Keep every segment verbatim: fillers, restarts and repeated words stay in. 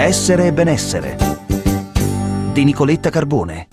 Essere e benessere di Nicoletta Carbone.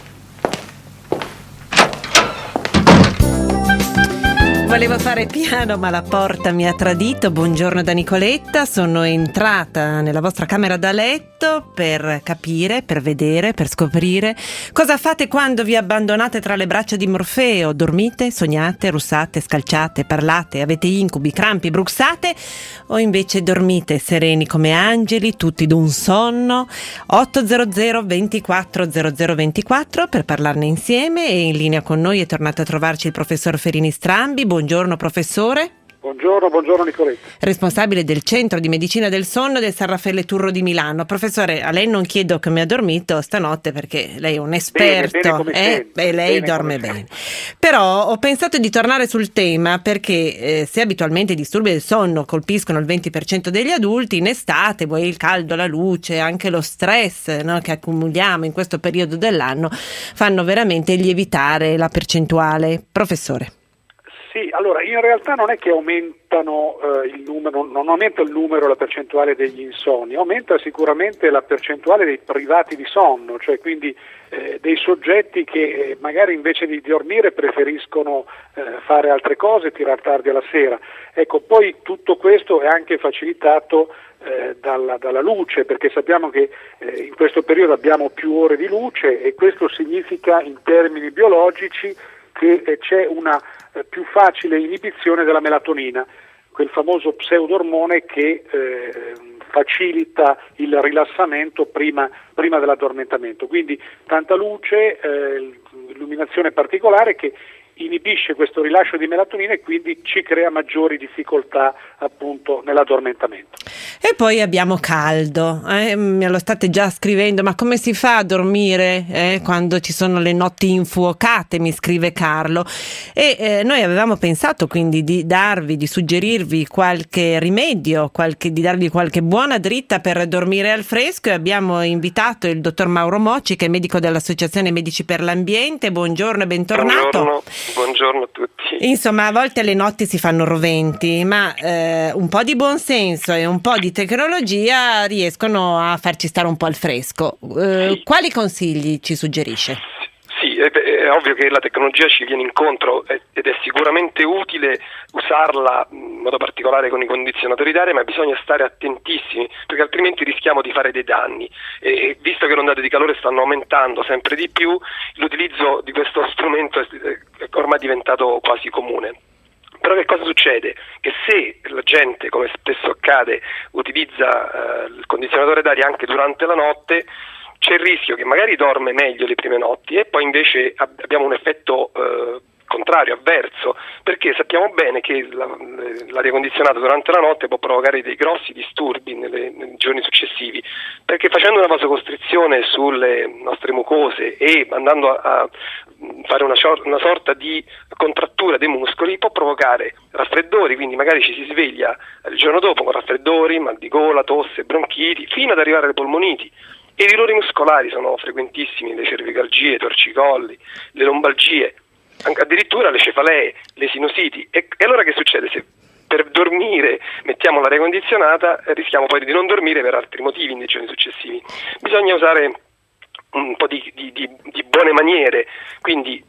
Volevo fare piano, ma la porta mi ha tradito. Buongiorno da Nicoletta, sono entrata nella vostra camera da letto per capire, per vedere, per scoprire cosa fate quando vi abbandonate tra le braccia di Morfeo. Dormite, sognate, russate, scalciate, parlate, avete incubi, crampi, bruxate, o invece dormite sereni come angeli, tutti d'un sonno? otto zero zero ventiquattro zero zero ventiquattro per parlarne insieme. E in linea con noi è tornato a trovarci il professor Ferini Strambi. Buongiorno professore. Buongiorno, buongiorno Nicoletta. Responsabile del Centro di Medicina del Sonno del San Raffaele Turro di Milano. Professore, a lei non chiedo come ha dormito stanotte perché lei è un esperto, bene, bene come eh? Beh, lei bene dorme come bene. Però ho pensato di tornare sul tema perché eh, se abitualmente i disturbi del sonno colpiscono il venti per cento degli adulti, in estate, vuoi il caldo, la luce, anche lo stress, no, che accumuliamo in questo periodo dell'anno, fanno veramente lievitare la percentuale. Professore. Sì, allora in realtà non è che aumentano eh, il numero, non aumenta il numero, la percentuale degli insonni, aumenta sicuramente la percentuale dei privati di sonno, cioè quindi eh, dei soggetti che eh, magari invece di dormire preferiscono eh, fare altre cose, tirar tardi alla sera. Ecco, poi tutto questo è anche facilitato eh, dalla, dalla luce, perché sappiamo che eh, in questo periodo abbiamo più ore di luce e questo significa in termini biologici che eh, c'è una eh, più facile inibizione della melatonina, quel famoso pseudormone che eh, facilita il rilassamento prima, prima dell'addormentamento. Quindi tanta luce, eh, illuminazione particolare che inibisce questo rilascio di melatonina e quindi ci crea maggiori difficoltà appunto nell'addormentamento. E poi abbiamo caldo, eh? Me lo state già scrivendo, ma come si fa a dormire eh? quando ci sono le notti infuocate, mi scrive Carlo. E eh, noi avevamo pensato quindi di darvi, di suggerirvi qualche rimedio, qualche, di darvi qualche buona dritta per dormire al fresco, e abbiamo invitato il dottor Mauro Mocci, che è medico dell'Associazione Medici per l'Ambiente. Buongiorno e bentornato. Buongiorno. Buongiorno a tutti. Insomma, a volte le notti si fanno roventi, ma eh, un po' di buonsenso e un po' di tecnologia riescono a farci stare un po' al fresco. Eh, sì. Quali consigli ci suggerisce? Sì, è, è ovvio che la tecnologia ci viene incontro ed è sicuramente utile usarla in modo particolare con i condizionatori d'aria, ma bisogna stare attentissimi perché altrimenti rischiamo di fare dei danni. E visto che le ondate di calore stanno aumentando sempre di più, l'utilizzo di questo strumento è ormai diventato quasi comune. Però che cosa succede? Che se la gente, come spesso accade, utilizza eh, il condizionatore d'aria anche durante la notte, c'è il rischio che magari dorme meglio le prime notti e poi invece ab- abbiamo un effetto eh, contrario, avverso, perché sappiamo bene che la, l'aria condizionata durante la notte può provocare dei grossi disturbi nelle, nei giorni successivi, perché facendo una vasocostrizione sulle nostre mucose e andando a, a fare una, una sorta di contrattura dei muscoli può provocare raffreddori, quindi magari ci si sveglia il giorno dopo con raffreddori, mal di gola, tosse, bronchiti, fino ad arrivare alle polmoniti. E i dolori muscolari sono frequentissimi, le cervicalgie, i torcicolli, le lombalgie, addirittura le cefalee, le sinusiti. E, e allora che succede? Se per dormire mettiamo l'aria condizionata rischiamo poi di non dormire per altri motivi nei giorni successivi. Bisogna usare un po' di, di, di, di buone maniere, quindi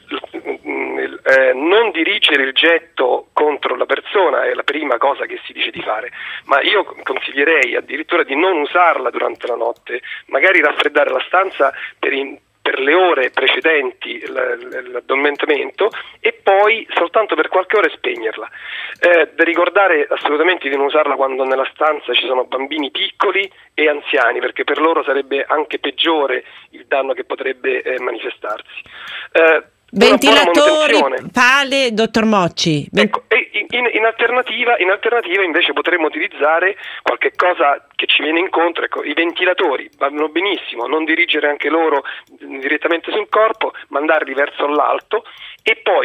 eh, non dirigere il getto contro la persona è la prima cosa che si dice di fare, ma io consiglierei addirittura di non usarla durante la notte, magari raffreddare la stanza per, in, per le ore precedenti l'addormentamento e poi soltanto per qualche ora spegnerla. Eh, da ricordare assolutamente di non usarla quando nella stanza ci sono bambini piccoli e anziani, perché per loro sarebbe anche peggiore il danno che potrebbe eh, manifestarsi. Eh, Ventilatori, pale, dottor Mocci. Ecco, e in, in, alternativa, in alternativa invece potremmo utilizzare qualche cosa che ci viene incontro. Ecco, i ventilatori vanno benissimo, non dirigere anche loro direttamente sul corpo, mandarli verso l'alto e poi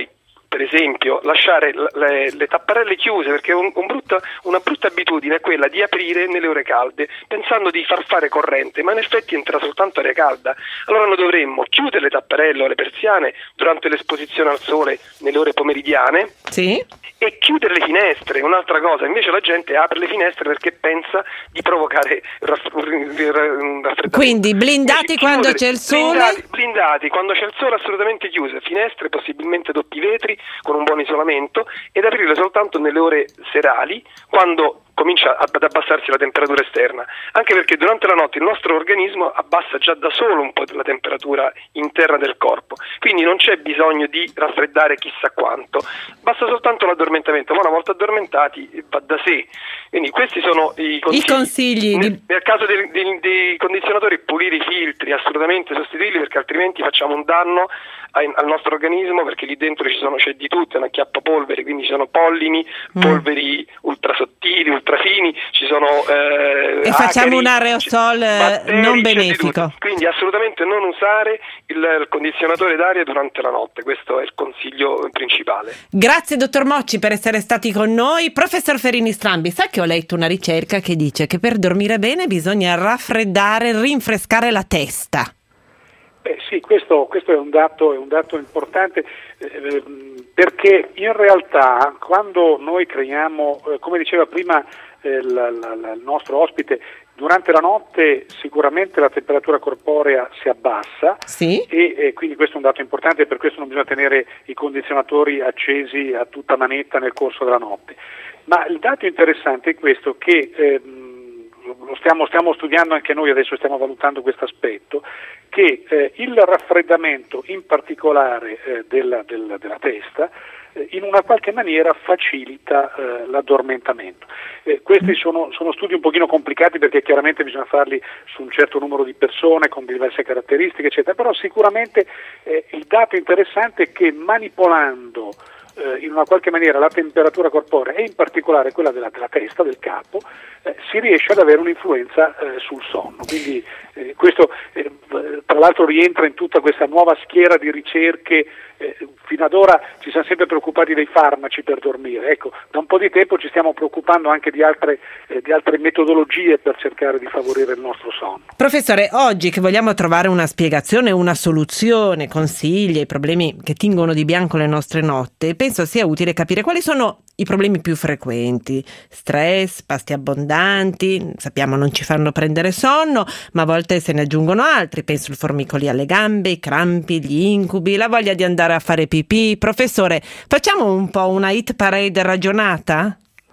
per esempio, lasciare le, le tapparelle chiuse, perché un, un brutta, una brutta abitudine è quella di aprire nelle ore calde pensando di far fare corrente, ma in effetti entra soltanto aria calda. Allora noi dovremmo chiudere le tapparelle o le persiane durante l'esposizione al sole nelle ore pomeridiane. Sì. E chiudere le finestre, un'altra cosa. Invece la gente apre le finestre perché pensa di provocare raff- raffreddamento. Quindi blindati Invece, quando chiudere, c'è il sole? Blindati, blindati quando c'è il sole, assolutamente chiuse. Finestre, possibilmente doppi vetri con un buon isolamento, ed aprirle soltanto nelle ore serali, quando comincia ad abbassarsi la temperatura esterna, anche perché durante la notte il nostro organismo abbassa già da solo un po' la temperatura interna del corpo, quindi non c'è bisogno di raffreddare chissà quanto, basta soltanto l'addormentamento, ma una volta addormentati va da sé. Quindi questi sono i consigli. I consigli nel, di... nel caso dei, dei, dei condizionatori, pulire i filtri, assolutamente sostituirli, perché altrimenti facciamo un danno ai, al nostro organismo, perché lì dentro ci sono, c'è di tutto, è una chiappapolvere, quindi ci sono pollini, mm. polveri ultrasottili, ultrafini, ci sono eh, e facciamo acari, un aerosol batteri, non benefico. Quindi assolutamente non usare il, il condizionatore d'aria durante la notte, questo è il consiglio principale. Grazie dottor Mocci per essere stati con noi. Professor Ferini Strambi, sa che ho letto una ricerca che dice che per dormire bene bisogna raffreddare, rinfrescare la testa. Beh, sì, questo, questo è un dato, è un dato importante, eh, perché in realtà quando noi creiamo, eh, come diceva prima eh, la, la, la, il nostro ospite, durante la notte sicuramente la temperatura corporea si abbassa, sì. e, e quindi questo è un dato importante, per questo non bisogna tenere i condizionatori accesi a tutta manetta nel corso della notte. Ma il dato interessante è questo, che ehm, lo stiamo, stiamo studiando anche noi, adesso stiamo valutando questo aspetto, che eh, il raffreddamento in particolare eh, della, della, della testa eh, in una qualche maniera facilita eh, l'addormentamento. Eh, questi sono, sono studi un pochino complicati, perché chiaramente bisogna farli su un certo numero di persone con diverse caratteristiche eccetera, però sicuramente eh, il dato interessante è che manipolando in una qualche maniera la temperatura corporea, e in particolare quella della, della testa, del capo, eh, si riesce ad avere un'influenza eh, sul sonno. Quindi eh, questo eh, tra l'altro rientra in tutta questa nuova schiera di ricerche. Eh, fino ad ora ci siamo sempre preoccupati dei farmaci per dormire, ecco, da un po' di tempo ci stiamo preoccupando anche di altre, eh, di altre metodologie per cercare di favorire il nostro sonno. Professore, oggi che vogliamo trovare una spiegazione, una soluzione, consigli ai problemi che tingono di bianco le nostre notti, penso sia utile capire quali sono i problemi più frequenti. Stress, pasti abbondanti, sappiamo non ci fanno prendere sonno, ma a volte se ne aggiungono altri, penso il formicoli alle gambe, i crampi, gli incubi, la voglia di andare a fare pipì. Professore, facciamo un po' una hit parade ragionata?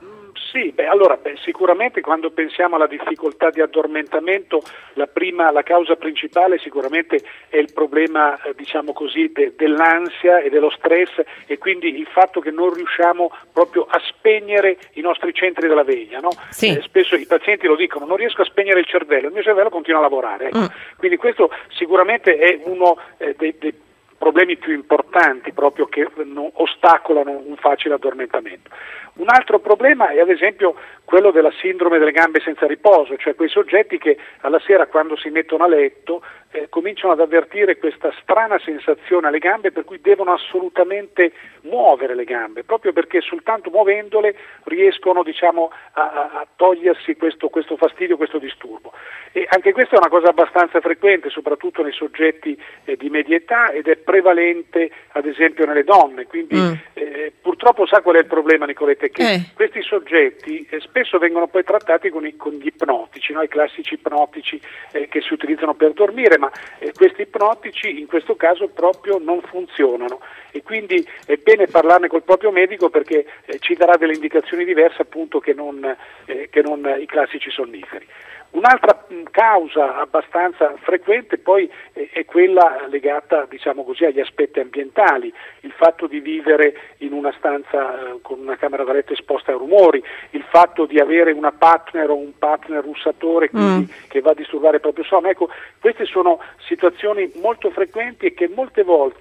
Sì, beh, allora beh, sicuramente quando pensiamo alla difficoltà di addormentamento, la prima, la causa principale sicuramente è il problema, eh, diciamo così, de, dell'ansia e dello stress, e quindi il fatto che non riusciamo proprio a spegnere i nostri centri della veglia, no? Sì. Eh, spesso i pazienti lo dicono: non riesco a spegnere il cervello, il mio cervello continua a lavorare. Ecco. Mm. Quindi questo sicuramente è uno eh, dei, dei problemi più importanti, proprio che non ostacolano un facile addormentamento. Un altro problema è ad esempio quello della sindrome delle gambe senza riposo, cioè quei soggetti che alla sera, quando si mettono a letto, eh, cominciano ad avvertire questa strana sensazione alle gambe, per cui devono assolutamente muovere le gambe, proprio perché soltanto muovendole riescono, diciamo, a, a togliersi questo, questo fastidio, questo disturbo. E anche questa è una cosa abbastanza frequente, soprattutto nei soggetti eh, di media età, ed è prevalente ad esempio nelle donne, quindi mm. eh, purtroppo sa qual è il problema, Nicoletta? Che eh. questi soggetti eh, spesso vengono poi trattati con, i, con gli ipnotici, no? I classici ipnotici eh, che si utilizzano per dormire, ma eh, questi ipnotici in questo caso proprio non funzionano, e quindi è bene parlarne col proprio medico, perché eh, ci darà delle indicazioni diverse appunto che non, eh, che non i classici sonniferi. Un'altra mh, causa abbastanza frequente poi eh, è quella legata, diciamo così, agli aspetti ambientali, il fatto di vivere in una stanza eh, con una camera da letto esposta ai rumori, il fatto di avere una partner o un partner russatore, quindi, mm. che va a disturbare il proprio sonno. Ecco, queste sono situazioni molto frequenti e che molte volte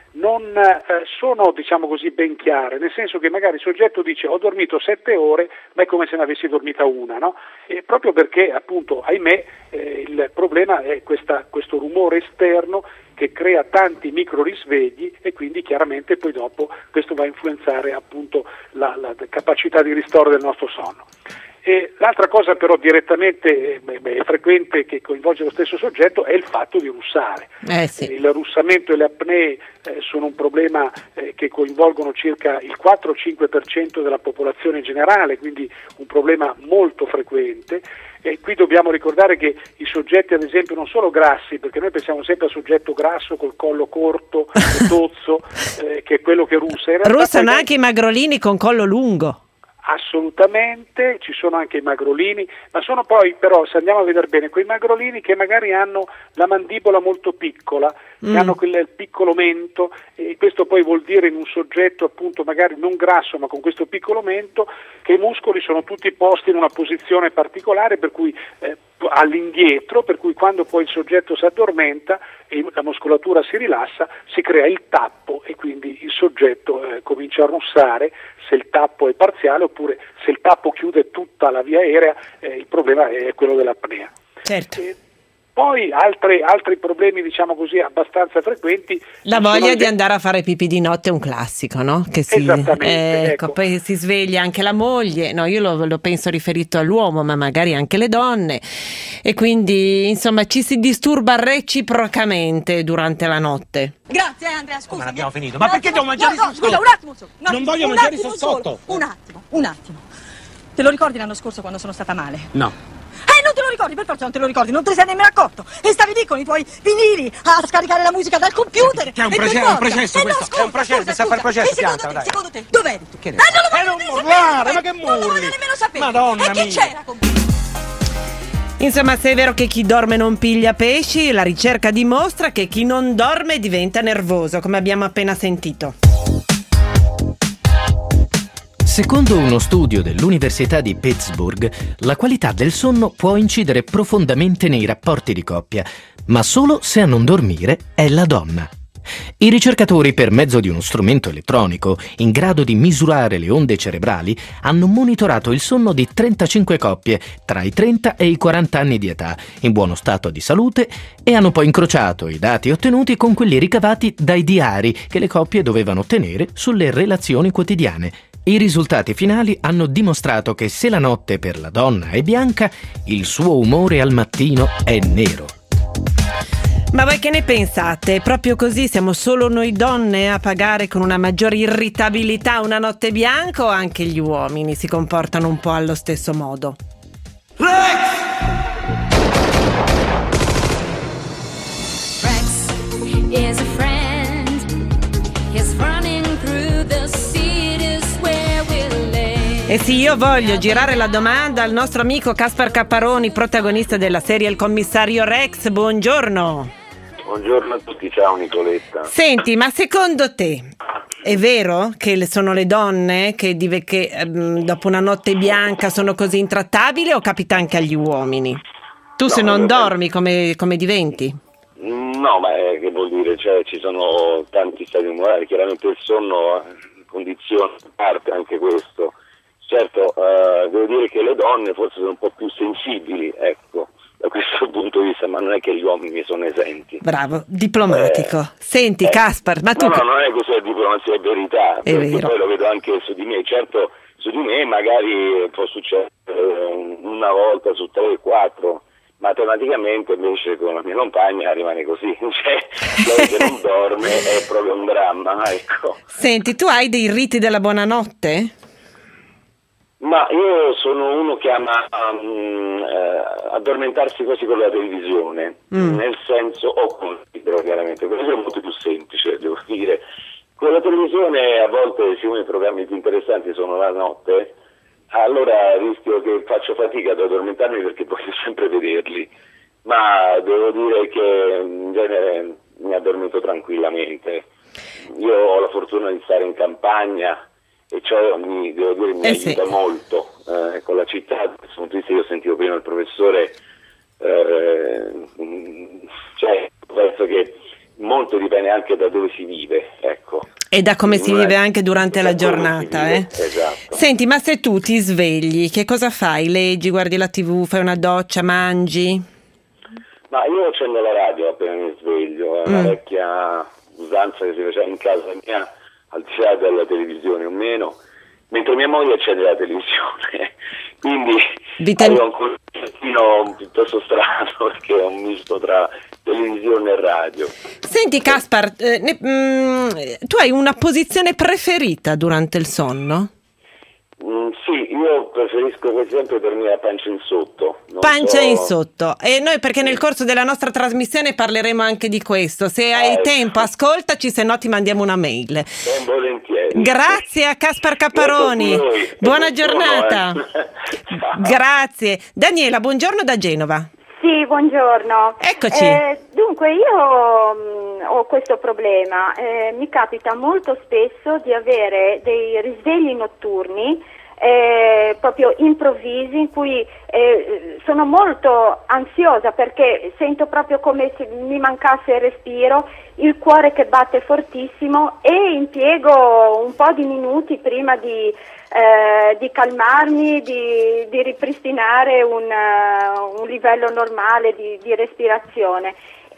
non eh, sono, diciamo così, ben chiare, nel senso che magari il soggetto dice ho dormito sette ore, ma è come se ne avessi dormita una, no? E proprio perché appunto, ahimè, eh, il problema è questa, questo rumore esterno che crea tanti micro risvegli e quindi chiaramente poi dopo questo va a influenzare appunto la, la capacità di ristoro del nostro sonno. E l'altra cosa però direttamente eh, frequente che coinvolge lo stesso soggetto è il fatto di russare. Eh sì. Il russamento e le apnee eh, sono un problema eh, che coinvolgono circa il quattro cinque per cento della popolazione generale, quindi un problema molto frequente. E qui dobbiamo ricordare che i soggetti, ad esempio, non solo grassi, perché noi pensiamo sempre al soggetto grasso col collo corto, tozzo, eh, che è quello che russa. In realtà Russano poi anche i magrolini con collo lungo. Assolutamente, ci sono anche i magrolini, ma sono poi però, se andiamo a vedere bene, quei magrolini che magari hanno la mandibola molto piccola, Mm. che hanno quel piccolo mento, e questo poi vuol dire in un soggetto appunto magari non grasso ma con questo piccolo mento che i muscoli sono tutti posti in una posizione particolare, per cui eh, all'indietro, per cui quando poi il soggetto si addormenta e la muscolatura si rilassa, si crea il tappo e quindi il soggetto eh, comincia a russare se il tappo è parziale, oppure se il tappo chiude tutta la via aerea, eh, il problema è quello dell'apnea. Certo. E poi altri, altri problemi, diciamo così, abbastanza frequenti. La sono voglia il- di andare a fare pipì di notte è un classico, no? Che si, Esattamente, eh, ecco, ecco. poi si sveglia anche la moglie, no, io lo, lo penso riferito all'uomo, ma magari anche le donne, e quindi insomma ci si disturba reciprocamente durante la notte. Grazie Andrea, scusa. Ma abbiamo finito. Ma perché devo mangiare no, no, il scusa, sotto? un attimo solo. No, Non voglio un mangiare il attimo sotto. solo, Un attimo, un attimo. Te lo ricordi l'anno scorso quando sono stata male? No. Eh, non te lo ricordi, per forza non te lo ricordi, non te ne sei nemmeno accorto. E stavi lì con i tuoi vinili a scaricare la musica dal computer. Che è un e ti processo, ricordi? è un processo Eh, no, questo, scusa, è un processo, scusa, sa fare scusa. processo, E secondo pianta, te, dai. secondo te, dov'eri tu? Che ne Eh, non lo so? Eh, voglio non nemmeno urlare, sapere, ma che non lo voglio urli? nemmeno sapere. Madonna E chi mia. c'era con me? Insomma, se è vero che chi dorme non piglia pesci, la ricerca dimostra che chi non dorme diventa nervoso, come abbiamo appena sentito. Secondo uno studio dell'Università di Pittsburgh, la qualità del sonno può incidere profondamente nei rapporti di coppia, ma solo se a non dormire è la donna. I ricercatori, per mezzo di uno strumento elettronico in grado di misurare le onde cerebrali, hanno monitorato il sonno di trentacinque coppie tra i trenta e i quaranta anni di età, in buono stato di salute, e hanno poi incrociato i dati ottenuti con quelli ricavati dai diari che le coppie dovevano tenere sulle relazioni quotidiane. I risultati finali hanno dimostrato che se la notte per la donna è bianca, il suo umore al mattino è nero. Ma voi che ne pensate? Proprio così siamo solo noi donne a pagare con una maggiore irritabilità una notte bianca, o anche gli uomini si comportano un po' allo stesso modo? Rex is a friend. He's running through the cities where we live. E sì, io voglio girare la domanda al nostro amico Caspar Capparoni, protagonista della serie Il commissario Rex. Buongiorno. Buongiorno a tutti, ciao Nicoletta. Senti, ma secondo te è vero che le- sono le donne che, dive- che ehm, dopo una notte bianca sono così intrattabili, o capita anche agli uomini? Tu se No, non eh, dormi come, come diventi? No, ma eh, che vuol dire? Cioè, ci sono tanti stati umorali, chiaramente il sonno eh, condiziona in parte anche questo. Certo, eh, devo dire che le donne forse sono un po' più sensibili, ecco, da questo punto di vista, ma non è che gli uomini sono esenti. Bravo, diplomatico. Eh, Senti, eh, Caspar, ma tu... No, no, non è così, è diplomazia, è verità. È perché vero. Poi lo vedo anche su di me. Certo, su di me magari può succedere eh, una volta su tre, quattro, matematicamente invece con la mia compagna rimane così. Cioè, lei che non dorme è proprio un dramma, ecco. Senti, tu hai dei riti della buonanotte? Ma io sono uno che ama um, eh, addormentarsi quasi con la televisione, Mm. nel senso, o con il libro chiaramente, questo è molto più semplice, devo dire. Con la televisione a volte, siccome i programmi più interessanti sono la notte, allora rischio che faccio fatica ad addormentarmi perché voglio sempre vederli, ma devo dire che in genere mi addormento tranquillamente. Io ho la fortuna di stare in campagna, e ciò mi, devo dire, mi Eh aiuta sì. molto eh, con la città. Da questo punto di vista io sentivo prima il professore, eh, cioè penso che molto dipende dipende anche da dove si vive, ecco. E da come si Non è- vive anche durante da la come giornata, si vive, eh? Esatto. Senti, ma se tu ti svegli, che cosa fai? Leggi, guardi la tivù, fai una doccia, mangi? Ma io accendo la radio appena mi sveglio, è una Mm. vecchia usanza che si faceva in casa mia, al di là della televisione o meno, mentre mia moglie accende la televisione. Quindi Vita- avevo un contentino piuttosto strano, perché è un misto tra televisione e radio. Senti Caspar, eh, ne- mm, tu hai una posizione preferita durante il sonno? Mm, sì, io preferisco per esempio dormire a pancia in sotto. Non Pancia so- in sotto. E noi perché nel corso della nostra trasmissione parleremo anche di questo. Se hai ecco. tempo, ascoltaci, se no ti mandiamo una mail. Ben volentieri. Grazie a Caspar Caparoni. Grazie a voi. Buona E buon giornata. sono, eh. Ciao. Grazie. Daniela, buongiorno da Genova. Sì, buongiorno. Eccoci. Eh, dunque, io mh, ho questo problema. Eh, mi capita molto spesso di avere dei risvegli notturni eh, proprio improvvisi in cui eh, sono molto ansiosa perché sento proprio come se mi mancasse il respiro, il cuore che batte fortissimo e impiego un po' di minuti prima di Eh, di calmarmi, di, di ripristinare un, uh, un livello normale di, di respirazione.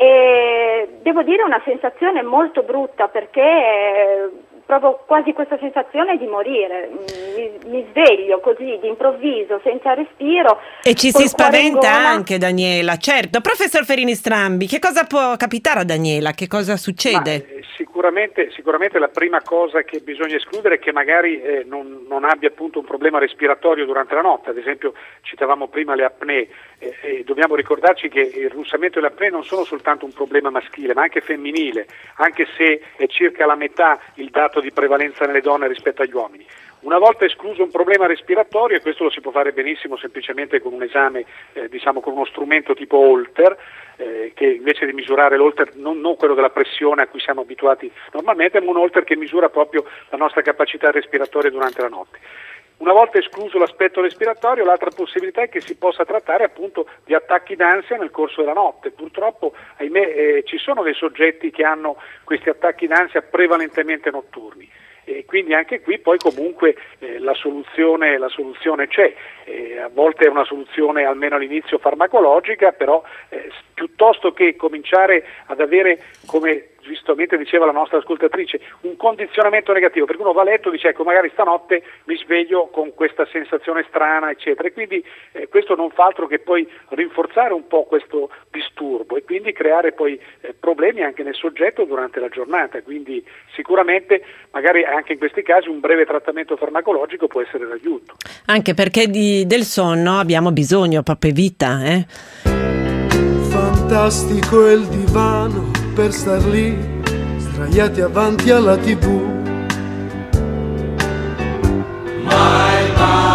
E devo dire una sensazione molto brutta perché eh, proprio quasi questa sensazione di morire. Mi, mi sveglio così d'improvviso, senza respiro. E ci col si cuore in spaventa gola. anche, Daniela. Certo. Professor Ferini Strambi, che cosa può capitare a Daniela? Che cosa succede? Ma, eh, sicuramente, sicuramente la prima cosa che bisogna escludere è che magari eh, non, non abbia appunto un problema respiratorio durante la notte. Ad esempio citavamo prima le apnee eh, e dobbiamo ricordarci che il russamento e le apnee non sono soltanto un problema maschile ma anche femminile, anche se è circa la metà il dato di prevalenza nelle donne rispetto agli uomini. Una volta escluso un problema respiratorio, e questo lo si può fare benissimo semplicemente con un esame, eh, diciamo con uno strumento tipo Holter, eh, che invece di misurare l'Holter, non, non quello della pressione a cui siamo abituati normalmente, ma un Holter che misura proprio la nostra capacità respiratoria durante la notte. Una volta escluso l'aspetto respiratorio, l'altra possibilità è che si possa trattare appunto di attacchi d'ansia nel corso della notte. Purtroppo, ahimè, eh, ci sono dei soggetti che hanno questi attacchi d'ansia prevalentemente notturni. E quindi anche qui poi comunque eh, la soluzione, la soluzione c'è, eh, a volte è una soluzione almeno all'inizio farmacologica, però eh, piuttosto che cominciare ad avere, come giustamente diceva la nostra ascoltatrice, un condizionamento negativo, perché uno va a letto e dice ecco magari stanotte mi sveglio con questa sensazione strana eccetera, e quindi eh, questo non fa altro che poi rinforzare un po' questo disturbo e quindi creare poi eh, problemi anche nel soggetto durante la giornata, quindi sicuramente magari anche in questi casi un breve trattamento farmacologico può essere d'aiuto. Anche perché di, del sonno abbiamo bisogno, proprio vita, eh? Fantastico è il divano per star lì, sdraiati avanti alla tivù. Ma il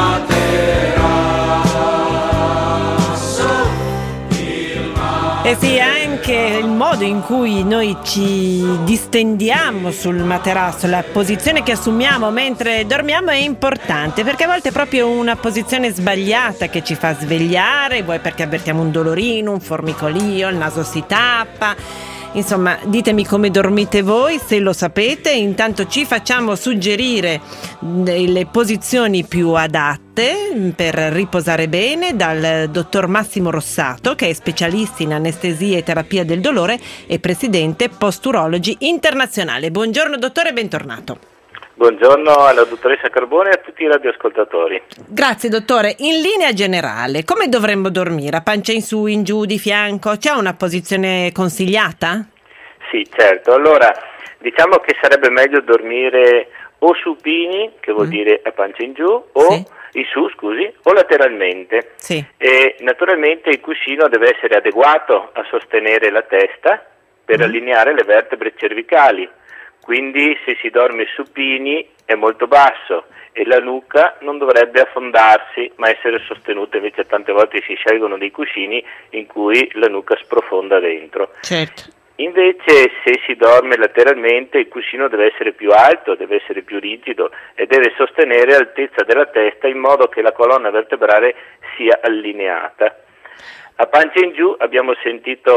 materasso, il materasso. E sì, anche il modo in cui noi ci distendiamo sul materasso, la posizione che assumiamo mentre dormiamo è importante, perché a volte è proprio una posizione sbagliata che ci fa svegliare, vuoi perché avvertiamo un dolorino, un formicolio, il naso si tappa. Insomma, ditemi come dormite voi, se lo sapete. Intanto ci facciamo suggerire le posizioni più adatte per riposare bene dal dottor Massimo Rossato, che è specialista in anestesia e terapia del dolore e presidente Posturologi Internazionale. Buongiorno dottore, bentornato. Buongiorno alla dottoressa Carbone e a tutti i radioascoltatori. Grazie dottore. In linea generale, come dovremmo dormire? A pancia in su, in giù, di fianco? C'è una posizione consigliata? Sì, certo. Allora, diciamo che sarebbe meglio dormire o supini, che vuol mm. dire a pancia in giù, o sì. in su, scusi, o lateralmente. Sì. E naturalmente il cuscino deve essere adeguato a sostenere la testa per mm. allineare le vertebre cervicali. Quindi se si dorme supini è molto basso e la nuca non dovrebbe affondarsi ma essere sostenuta, invece tante volte si scelgono dei cuscini in cui la nuca sprofonda dentro. Certo. Invece se si dorme lateralmente il cuscino deve essere più alto, deve essere più rigido e deve sostenere l'altezza della testa in modo che la colonna vertebrale sia allineata. A pancia in giù abbiamo sentito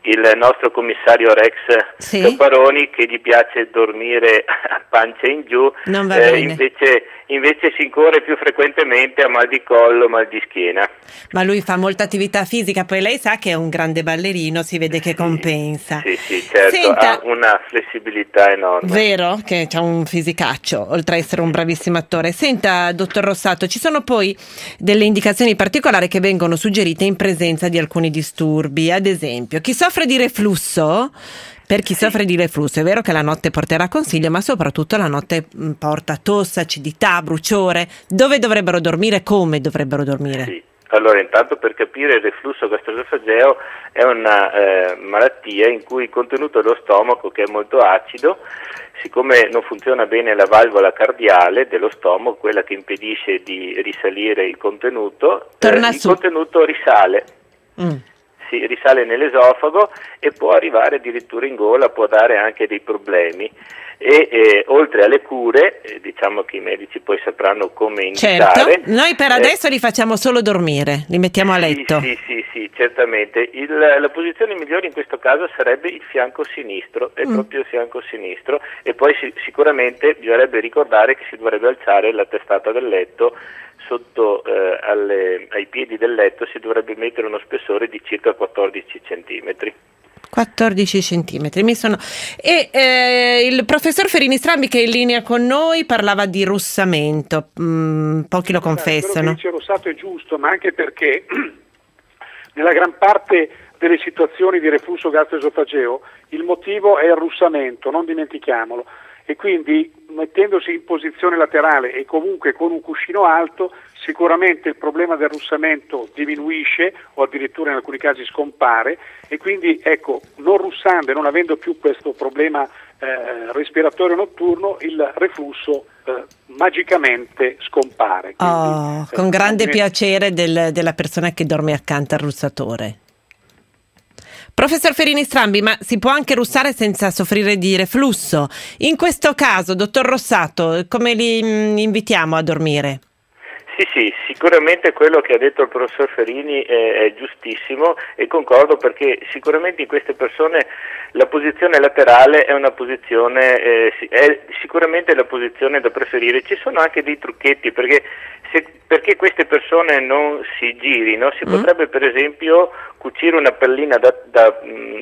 il nostro commissario Rex Sì. Caparoni, che gli piace dormire a pancia in giù, Non va eh, bene. invece, invece si incorre più frequentemente a mal di collo, mal di schiena. Ma lui fa molta attività fisica, poi lei sa che è un grande ballerino, si vede che compensa. Sì, sì, certo, Senta- ha una flessibilità enorme. Vero che c'ha un fisicaccio, oltre a essere un bravissimo attore. Senta, dottor Rossato, ci sono poi delle indicazioni particolari che vengono suggerite in presenza di alcuni disturbi. Ad esempio, chi soffre di reflusso, per chi soffre di reflusso è vero che la notte porterà consiglio, ma soprattutto la notte mh, porta tosse, acidità, bruciore. Dove dovrebbero dormire? Come dovrebbero dormire? Sì. Allora, intanto per capire, il reflusso gastroesofageo è una eh, malattia in cui il contenuto dello stomaco, che è molto acido, siccome non funziona bene la valvola cardiale dello stomaco, quella che impedisce di risalire il contenuto, eh, il su. contenuto risale. Mm. Si risale nell'esofago e può arrivare addirittura in gola, può dare anche dei problemi. E eh, oltre alle cure, eh, diciamo che i medici poi sapranno come indicare. Certo, noi per eh, adesso li facciamo solo dormire, li mettiamo a letto. Sì, sì, sì, certamente. Il, la posizione migliore in questo caso sarebbe il fianco sinistro, è Mm. proprio il fianco sinistro, e poi si- sicuramente bisognerebbe ricordare che si dovrebbe alzare la testata del letto. Sotto eh, alle, ai piedi del letto si dovrebbe mettere uno spessore di circa quattordici centimetri. quattordici centimetri. Mi sono... E eh, il professor Ferini Strambi, che è in linea con noi, parlava di russamento. Mm, pochi lo Quello confessano. che dice Rossato è giusto, ma anche perché nella gran parte delle situazioni di reflusso gastroesofageo il motivo è il russamento, non dimentichiamolo, e quindi mettendosi in posizione laterale e comunque con un cuscino alto sicuramente il problema del russamento diminuisce o addirittura in alcuni casi scompare, e quindi ecco, non russando e non avendo più questo problema eh, respiratorio notturno, il reflusso eh, magicamente scompare. Quindi, Oh, eh, con grande non- piacere del- della persona che dorme accanto al russatore. Professor Ferini Strambi, ma si può anche russare senza soffrire di reflusso? In questo caso, dottor Rossato, come li mm, invitiamo a dormire? Sì, sì, sicuramente quello che ha detto il professor Ferini è, è giustissimo, e concordo, perché sicuramente in queste persone la posizione laterale è una posizione, eh, si- è sicuramente la posizione da preferire. Ci sono anche dei trucchetti, perché, se, perché queste persone non si girino, si Mm. potrebbe per esempio cucire una pallina da, da,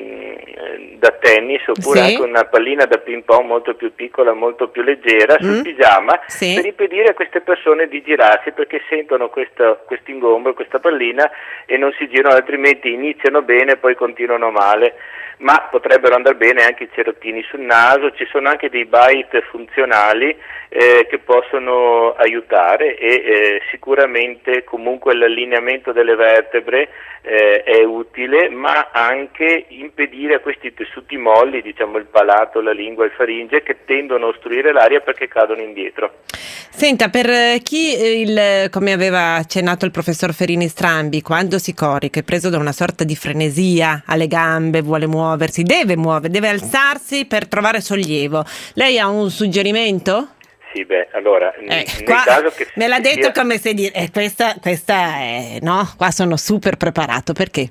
mm, da tennis, oppure Sì. anche una pallina da ping pong molto più piccola, molto più leggera, sul Mm. pigiama, Sì. per impedire a queste persone di girarsi, perché sentono questo ingombro, questa pallina, e non si girano, altrimenti iniziano bene e poi continuano male. Ma potrebbero andare bene anche i cerottini sul naso. Ci sono anche dei bite funzionali eh, che possono aiutare, e eh, sicuramente comunque l'allineamento delle vertebre eh, è utile, ma anche impedire a questi tessuti molli, diciamo il palato, la lingua, il faringe, che tendono a ostruire l'aria perché cadono indietro. Senta, per eh, chi, eh, il, come aveva accennato il professor Ferini Strambi, quando si corica è preso da una sorta di frenesia alle gambe, vuole muoversi, deve muovere, deve alzarsi per trovare sollievo. Lei ha un suggerimento? Sì, beh, allora, n- Eh, nel qua caso che me l'ha ci detto sia- come se dire, eh, questa, questa è, no, qua sono super preparato, perché?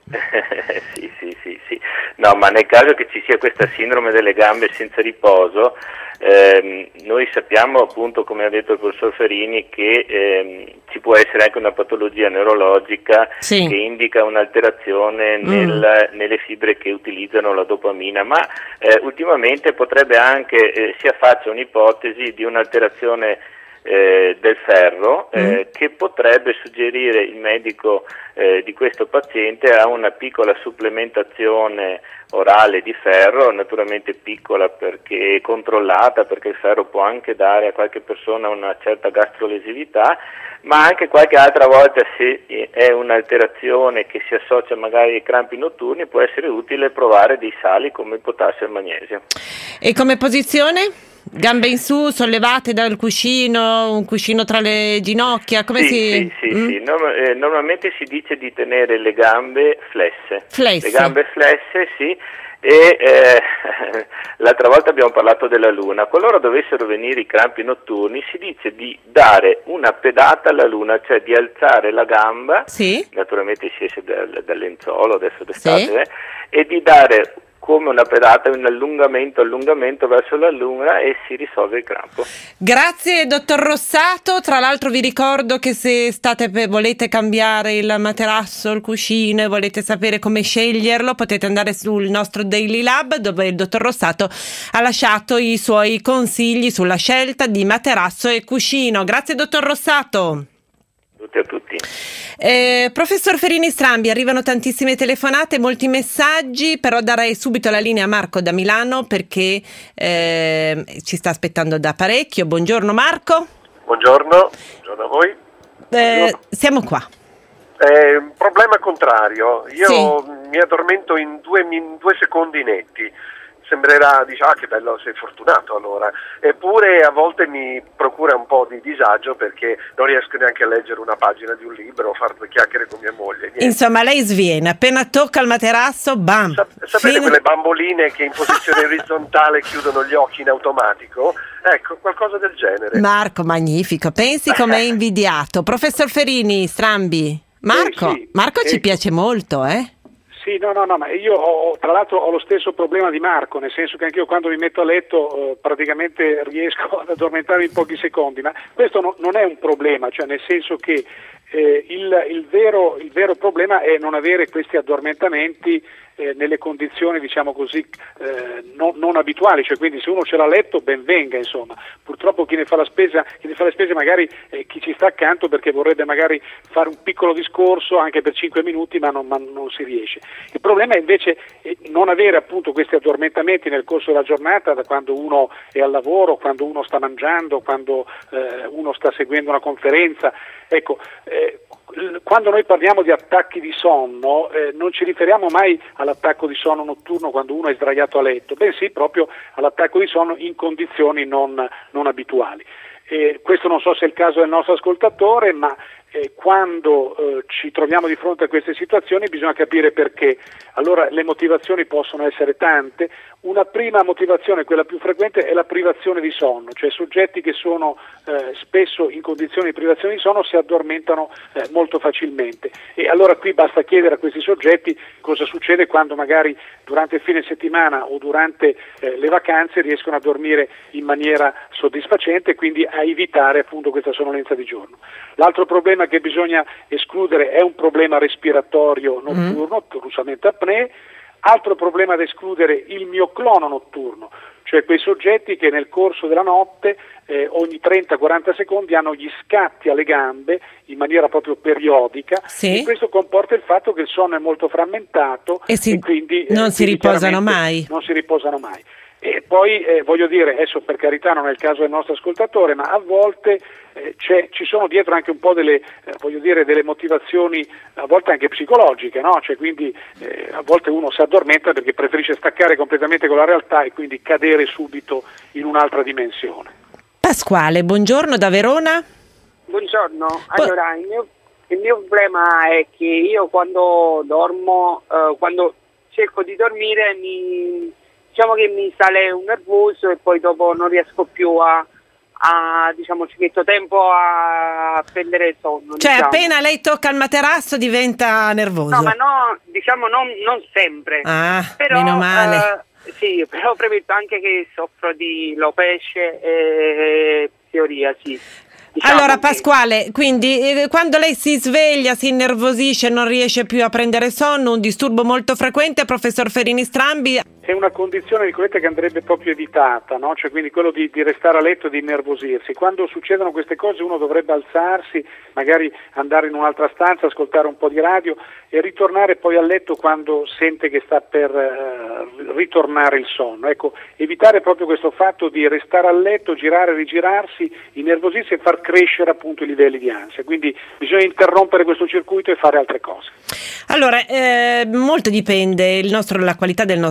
sì, sì, sì, sì. No, ma nel caso che ci sia questa sindrome delle gambe senza riposo, ehm, noi sappiamo appunto, come ha detto il professor Ferini, che ehm, ci può essere anche una patologia neurologica Sì. che indica un'alterazione Mm. nel- nelle fibre che utilizzano la dopamina, ma eh, ultimamente potrebbe anche, eh, si affaccia un'ipotesi di un'alterazione eh, del ferro, eh, Mm. che potrebbe suggerire il medico eh, di questo paziente a una piccola supplementazione orale di ferro, naturalmente piccola perché controllata, perché il ferro può anche dare a qualche persona una certa gastrolesività, ma anche qualche altra volta, se è un'alterazione che si associa magari ai crampi notturni, può essere utile provare dei sali come il potassio e il magnesio. E come posizione? Gambe in su, sollevate dal cuscino, un cuscino tra le ginocchia, come sì, si... sì, sì, Mm? sì. Norm- eh, normalmente si dice di tenere le gambe flesse. Flesse. Le gambe flesse, sì, E eh, l'altra volta abbiamo parlato della luna. Qualora dovessero venire i crampi notturni, si dice di dare una pedata alla luna, cioè di alzare la gamba, sì. naturalmente si esce dal, dal lenzuolo adesso d'estate, Sì. eh, e di dare come una pedata, un allungamento, allungamento verso la luna, e si risolve il crampo. Grazie dottor Rossato, tra l'altro vi ricordo che se state per, volete cambiare il materasso, il cuscino e volete sapere come sceglierlo, potete andare sul nostro Daily Lab, dove il dottor Rossato ha lasciato i suoi consigli sulla scelta di materasso e cuscino. Grazie dottor Rossato. Tutti a tutti. Eh, professor Ferini Strambi, arrivano tantissime telefonate, molti messaggi, però darei subito la linea a Marco da Milano perché eh, ci sta aspettando da parecchio. Buongiorno Marco. Buongiorno, buongiorno a voi. Eh, siamo qua. Eh, problema contrario, io Sì. mi addormento in due, in due secondi netti. Sembrerà, dice, ah che bello, sei fortunato allora, eppure a volte mi procura un po' di disagio perché non riesco neanche a leggere una pagina di un libro o fare due chiacchiere con mia moglie. Niente. Insomma, lei sviene, appena tocca il materasso, bam! Sap- sapete Fine- quelle bamboline che in posizione orizzontale chiudono gli occhi in automatico? Ecco, qualcosa del genere. Marco, magnifico, pensi com'è invidiato. Professor Ferini Strambi, Marco, Eh, sì. Marco ci Eh. piace molto, eh? Sì, no, no, no, ma io ho, tra l'altro ho lo stesso problema di Marco, nel senso che anch'io quando mi metto a letto eh, praticamente riesco ad addormentarmi in pochi secondi, ma questo no, non è un problema, cioè nel senso che eh, il, il, vero, il vero problema è non avere questi addormentamenti eh, nelle condizioni, diciamo così, eh, non, non abituali, cioè quindi se uno ce l'ha a letto ben venga, insomma. Purtroppo chi ne fa la spesa, chi ne fa le spese magari eh, chi ci sta accanto perché vorrebbe magari fare un piccolo discorso anche per cinque minuti, ma non, ma non si riesce. Il problema è invece eh, non avere appunto questi addormentamenti nel corso della giornata, da quando uno è al lavoro, quando uno sta mangiando, quando eh, uno sta seguendo una conferenza. Ecco, eh, quando noi parliamo di attacchi di sonno eh, non ci riferiamo mai all'attacco di sonno notturno quando uno è sdraiato a letto, bensì proprio all'attacco di sonno in condizioni non, non abituali. Eh, questo non so se è il caso del nostro ascoltatore, ma eh, quando eh, ci troviamo di fronte a queste situazioni bisogna capire perché. Allora le motivazioni possono essere tante. Una prima motivazione, quella più frequente, è la privazione di sonno, cioè soggetti che sono eh, spesso in condizioni di privazione di sonno si addormentano eh, molto facilmente, e allora qui basta chiedere a questi soggetti cosa succede quando magari durante il fine settimana o durante eh, le vacanze riescono a dormire in maniera soddisfacente e quindi a evitare appunto questa sonnolenza di giorno. L'altro problema che bisogna escludere è un problema respiratorio notturno, mm. trussamento apnee. Altro problema da escludere, il mioclono notturno, cioè quei soggetti che nel corso della notte eh, ogni trenta quaranta secondi hanno gli scatti alle gambe in maniera proprio periodica, sì. E questo comporta il fatto che il sonno è molto frammentato e, si, e quindi non eh, si quindi riposano mai. Non si riposano mai. E poi eh, voglio dire, adesso per carità non è il caso del nostro ascoltatore, ma a volte eh, c'è, ci sono dietro anche un po' delle, eh, voglio dire, delle motivazioni a volte anche psicologiche, no? Cioè quindi eh, a volte uno si addormenta perché preferisce staccare completamente con la realtà e quindi cadere subito in un'altra dimensione. Pasquale, buongiorno da Verona. Buongiorno, allora il mio, il mio problema è che io quando dormo, eh, quando cerco di dormire mi... diciamo che mi sale un nervoso e poi dopo non riesco più a, a diciamo ci metto tempo a prendere il sonno. Cioè diciamo. appena lei tocca il materasso diventa nervoso. No, ma no, diciamo non, non sempre. Ah, però, meno male. Eh, sì, però premetto anche che soffro di alopecia e teoria, sì. Diciamo allora che... Pasquale, quindi eh, quando lei si sveglia, si innervosisce, non riesce più a prendere sonno, un disturbo molto frequente, professor Ferini Strambi? È una condizione che andrebbe proprio evitata, no? Cioè quindi quello di, di restare a letto e di innervosirsi. Quando succedono queste cose uno dovrebbe alzarsi, magari andare in un'altra stanza, ascoltare un po' di radio e ritornare poi a letto quando sente che sta per eh, ritornare il sonno. Ecco, evitare proprio questo fatto di restare a letto, girare, rigirarsi, innervosirsi e far crescere appunto i livelli di ansia. Quindi bisogna interrompere questo circuito e fare altre cose. Allora, eh, molto dipende il nostro, la qualità del nostro sonno.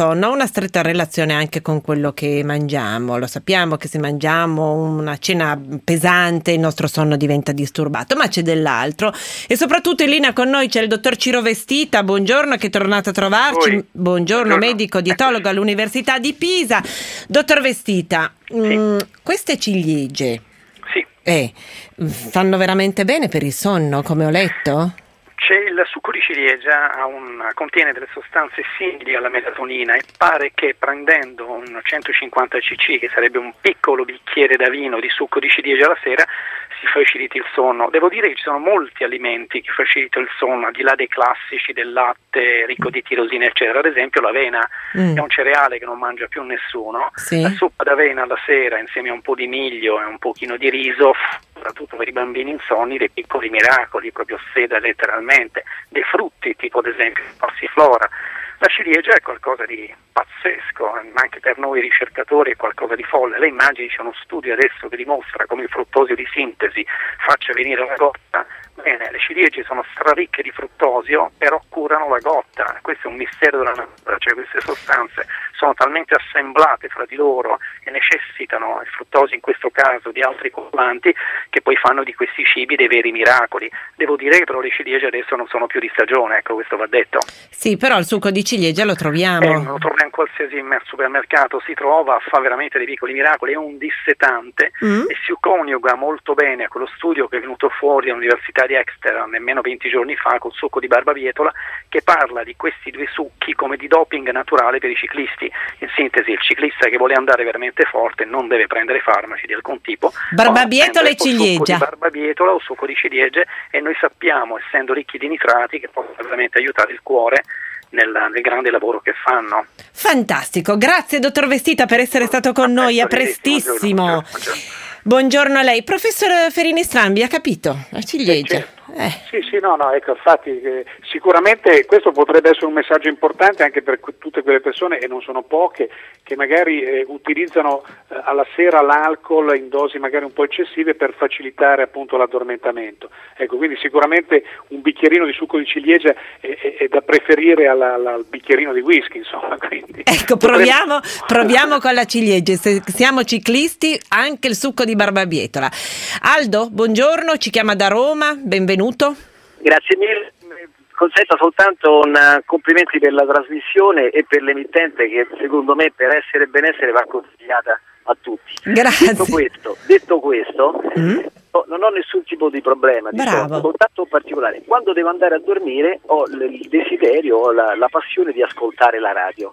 sonno ha una stretta relazione anche con quello che mangiamo. Lo sappiamo che se mangiamo una cena pesante il nostro sonno diventa disturbato, ma c'è dell'altro. E soprattutto in linea con noi c'è il dottor Ciro Vestita. Buongiorno, che è tornato a trovarci. Buongiorno, Buongiorno, medico dietologo all'Università di Pisa. Dottor Vestita, sì. mh, queste ciliegie sì. eh, fanno veramente bene per il sonno, come ho letto? C'è il succo di ciliegia, ha un, contiene delle sostanze simili alla melatonina e pare che prendendo un centocinquanta centilitri, che sarebbe un piccolo bicchiere da vino di succo di ciliegia la sera, si faciliti il sonno. Devo dire che ci sono molti alimenti che facilitano il sonno, al di là dei classici del latte ricco di tirosina eccetera. Ad esempio l'avena mm. è un cereale che non mangia più nessuno, sì. La zuppa d'avena alla sera insieme a un po' di miglio e un pochino di riso, soprattutto per i bambini insonni, dei piccoli miracoli, proprio seda letteralmente, dei frutti tipo ad esempio il passiflora. La ciliegia è qualcosa di pazzesco, anche per noi ricercatori è qualcosa di folle. Lei immagini, c'è uno studio adesso che dimostra come il fruttosio di sintesi faccia venire la gotta. Bene, le ciliegie sono straricche di fruttosio, però curano la gotta. Questo è un mistero della natura, cioè queste sostanze sono talmente assemblate fra di loro e necessitano, il fruttosio in questo caso, di altri coloranti, che poi fanno di questi cibi dei veri miracoli. Devo dire che però le ciliegie adesso non sono più di stagione, ecco, questo va detto. Sì, però il succo di ciliegia lo troviamo. Eh, lo troviamo in qualsiasi supermercato, si trova, fa veramente dei piccoli miracoli, è un dissetante mm. e si coniuga molto bene a quello studio che è venuto fuori all'Università di Exeter nemmeno venti giorni fa col succo di barbabietola, che parla di questi due succhi come di doping naturale per i ciclisti. In sintesi, il ciclista che vuole andare veramente forte non deve prendere farmaci di alcun tipo, barbabietola e ciliegia, succo di barbabietola o succo di ciliegie, e noi sappiamo, essendo ricchi di nitrati, che possono veramente aiutare il cuore Nel, nel grande lavoro che fanno. Fantastico, grazie dottor Vestita per essere stato con noi, a prestissimo. Buongiorno, buongiorno. Buongiorno a lei. Professor Ferini Strambi, ha capito? La ciliegia. Eh. Sì, sì, no, no, ecco, infatti eh, sicuramente questo potrebbe essere un messaggio importante anche per que- tutte quelle persone, e non sono poche, che magari eh, utilizzano eh, alla sera l'alcol in dosi magari un po' eccessive per facilitare appunto l'addormentamento. Ecco, quindi sicuramente un bicchierino di succo di ciliegia è, è, è da preferire alla, alla, al bicchierino di whisky, insomma. Quindi ecco, proviamo, proviamo con la ciliegia, se siamo ciclisti anche il succo di barbabietola. Aldo, buongiorno, ci chiama da Roma, benvenuto. Grazie mille, consenta soltanto un complimenti per la trasmissione e per l'emittente, che secondo me per essere benessere va consigliata a tutti. Grazie. Detto questo, detto questo mm. non ho nessun tipo di problema, di sonno, soltanto un particolare. Quando devo andare a dormire ho il desiderio, ho la, la passione di ascoltare la radio.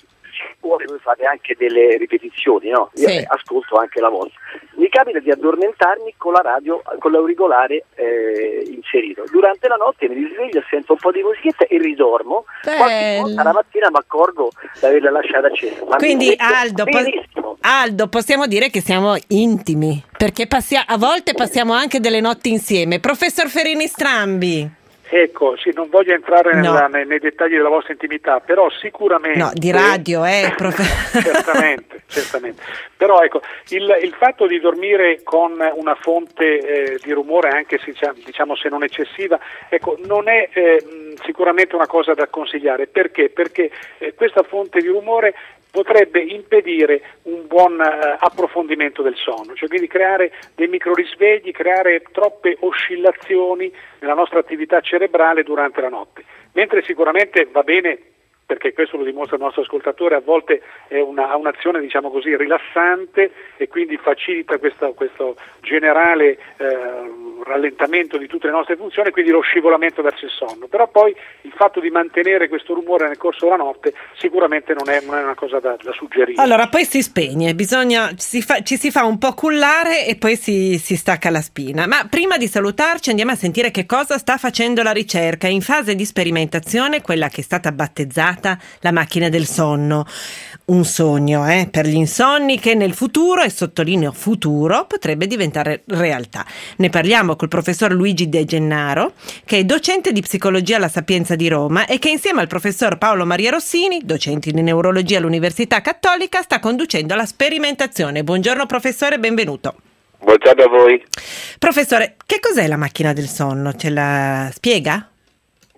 Voi fate anche delle ripetizioni, no? Io sì. ascolto anche la vostra. Mi capita di addormentarmi con la radio, con l'auricolare eh, inserito. Durante la notte mi risveglio, sento un po' di musichetta e ridormo. Qualche volta la mattina mi accorgo di averla lasciata accesa. Ma quindi Aldo, po- Aldo, possiamo dire che siamo intimi, perché passia- a volte passiamo anche delle notti insieme. Professor Ferini Strambi. Ecco, sì, non voglio entrare no. nella, nei, nei dettagli della vostra intimità, però sicuramente... No, di radio, eh, prof... certamente, certamente. Però ecco, il, il fatto di dormire con una fonte eh, di rumore, anche se, diciamo se non eccessiva, ecco, non è eh, sicuramente una cosa da consigliare. Perché? Perché eh, questa fonte di rumore potrebbe impedire un buon uh, approfondimento del sonno, cioè quindi creare dei microrisvegli, creare troppe oscillazioni nella nostra attività cerebrale durante la notte, mentre sicuramente va bene, perché questo lo dimostra il nostro ascoltatore, a volte è una, ha un'azione diciamo così rilassante e quindi facilita questo, questo generale eh, rallentamento di tutte le nostre funzioni, quindi lo scivolamento verso il sonno. Però poi il fatto di mantenere questo rumore nel corso della notte sicuramente non è, non è una cosa da, da suggerire. Allora poi si spegne, bisogna si fa, ci si fa un po' cullare e poi si, si stacca la spina. Ma prima di salutarci andiamo a sentire che cosa sta facendo la ricerca. In fase di sperimentazione quella che è stata battezzata la macchina del sonno, un sogno eh, per gli insonni che nel futuro, e sottolineo futuro, potrebbe diventare realtà. Ne parliamo col professor Luigi De Gennaro, che è docente di psicologia alla Sapienza di Roma e che insieme al professor Paolo Maria Rossini, docente di neurologia all'Università Cattolica, sta conducendo la sperimentazione. Buongiorno professore, benvenuto. Buongiorno a voi. Professore, che cos'è la macchina del sonno? Ce la spiega?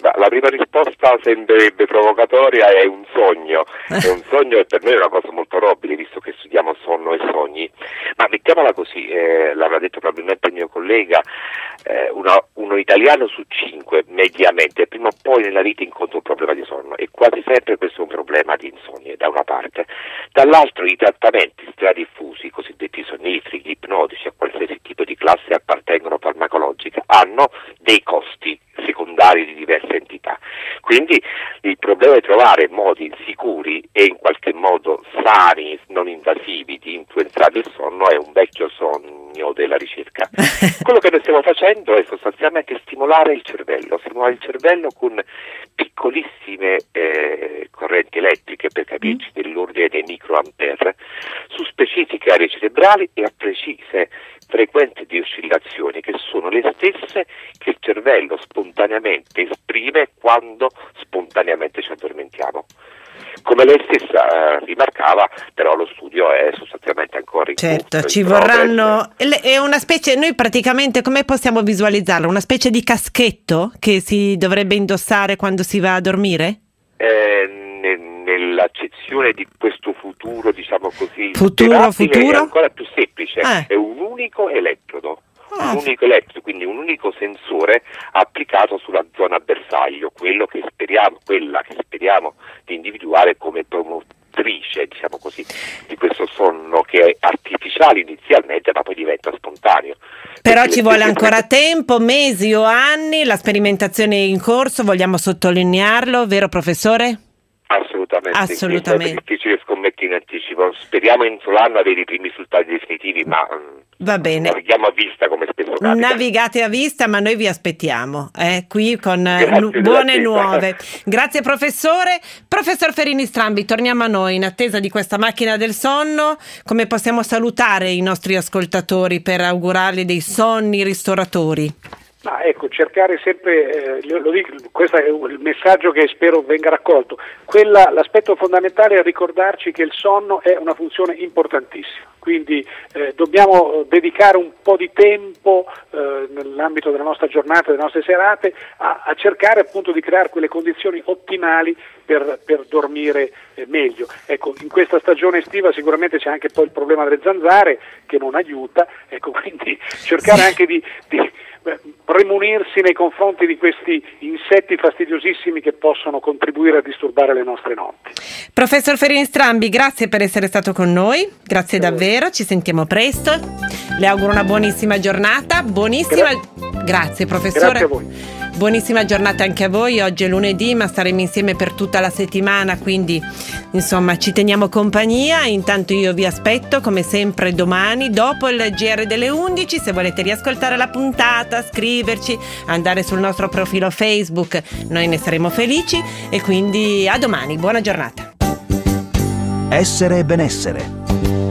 la prima risposta sembrerebbe provocatoria, è un sogno, è un sogno e per noi è una cosa molto nobile, visto che studiamo sonno e sogni, ma mettiamola così, eh, l'avrà detto probabilmente il mio collega, eh, una, uno italiano su cinque mediamente prima o poi nella vita incontra un problema di sonno e quasi sempre questo è un problema di insonnia da una parte, dall'altro i trattamenti stradiffusi, i cosiddetti sonniferi, gli ipnotici, a qualsiasi tipo di classe appartengono farmacologica, hanno dei costi secondari di diverse entità. Quindi il problema è trovare modi sicuri e in qualche modo sani, non invasivi di influenzare il sonno è un vecchio sogno della ricerca. Quello che noi stiamo facendo è sostanzialmente stimolare il cervello, stimolare il cervello con piccolissime eh, correnti elettriche, per capirci, dell'ordine dei microampere, su specifiche aree cerebrali e a precise frequenze di oscillazioni che sono le stesse che il cervello spontaneamente esprime quando spontaneamente ci addormentiamo. Come lei stessa eh, rimarcava, però lo studio è sostanzialmente ancora in Certo, corso, ci in vorranno, è una specie, noi praticamente come possiamo visualizzarlo? Una specie di caschetto che si dovrebbe indossare quando si va a dormire? Eh, ne, nell'accezione di questo futuro, diciamo così, Futuro, futuro? è ancora più semplice, Eh. è un unico elettrodo. Ah. Un unico elettrodo, quindi un unico sensore applicato sulla zona bersaglio, quello che speriamo, quella che speriamo di individuare come promotrice, diciamo così, di questo sonno che è artificiale inizialmente, ma poi diventa spontaneo. Però Perché ci le vuole stesse ancora frequenze- tempo, mesi o anni, la sperimentazione è in corso, vogliamo sottolinearlo, vero professore? Assolutamente, Assolutamente. è difficile scommettere in anticipo, speriamo entro l'anno avere i primi risultati definitivi, ma mm, Va bene. navighiamo a vista come spesso capita. Navigate a vista, ma noi vi aspettiamo eh, qui con eh, Grazie nu- della buone attesa. nuove. Grazie professore. Professor Ferini Strambi, torniamo a noi in attesa di questa macchina del sonno. Come possiamo salutare i nostri ascoltatori per augurargli dei sonni ristoratori? Ma ecco, cercare sempre, eh, lo dico, questo è il messaggio che spero venga raccolto. Quella, l'aspetto fondamentale è ricordarci che il sonno è una funzione importantissima, quindi eh, dobbiamo dedicare un po' di tempo eh, nell'ambito della nostra giornata, delle nostre serate, a, a cercare appunto di creare quelle condizioni ottimali per, per dormire eh, meglio. Ecco, in questa stagione estiva sicuramente c'è anche poi il problema delle zanzare che non aiuta, ecco, quindi cercare anche di, di premunirsi nei confronti di questi insetti fastidiosissimi che possono contribuire a disturbare le nostre notti. Professor Ferini Strambi, grazie per essere stato con noi, grazie davvero, ci sentiamo presto, le auguro una buonissima giornata, buonissima, grazie, grazie professore. Grazie a voi. Buonissima giornata anche a voi, oggi è lunedì ma staremo insieme per tutta la settimana, quindi insomma ci teniamo compagnia. Intanto io vi aspetto come sempre domani dopo il G R delle undici, se volete riascoltare la puntata, scriverci, andare sul nostro profilo Facebook, noi ne saremo felici e quindi a domani, buona giornata. Essere e benessere.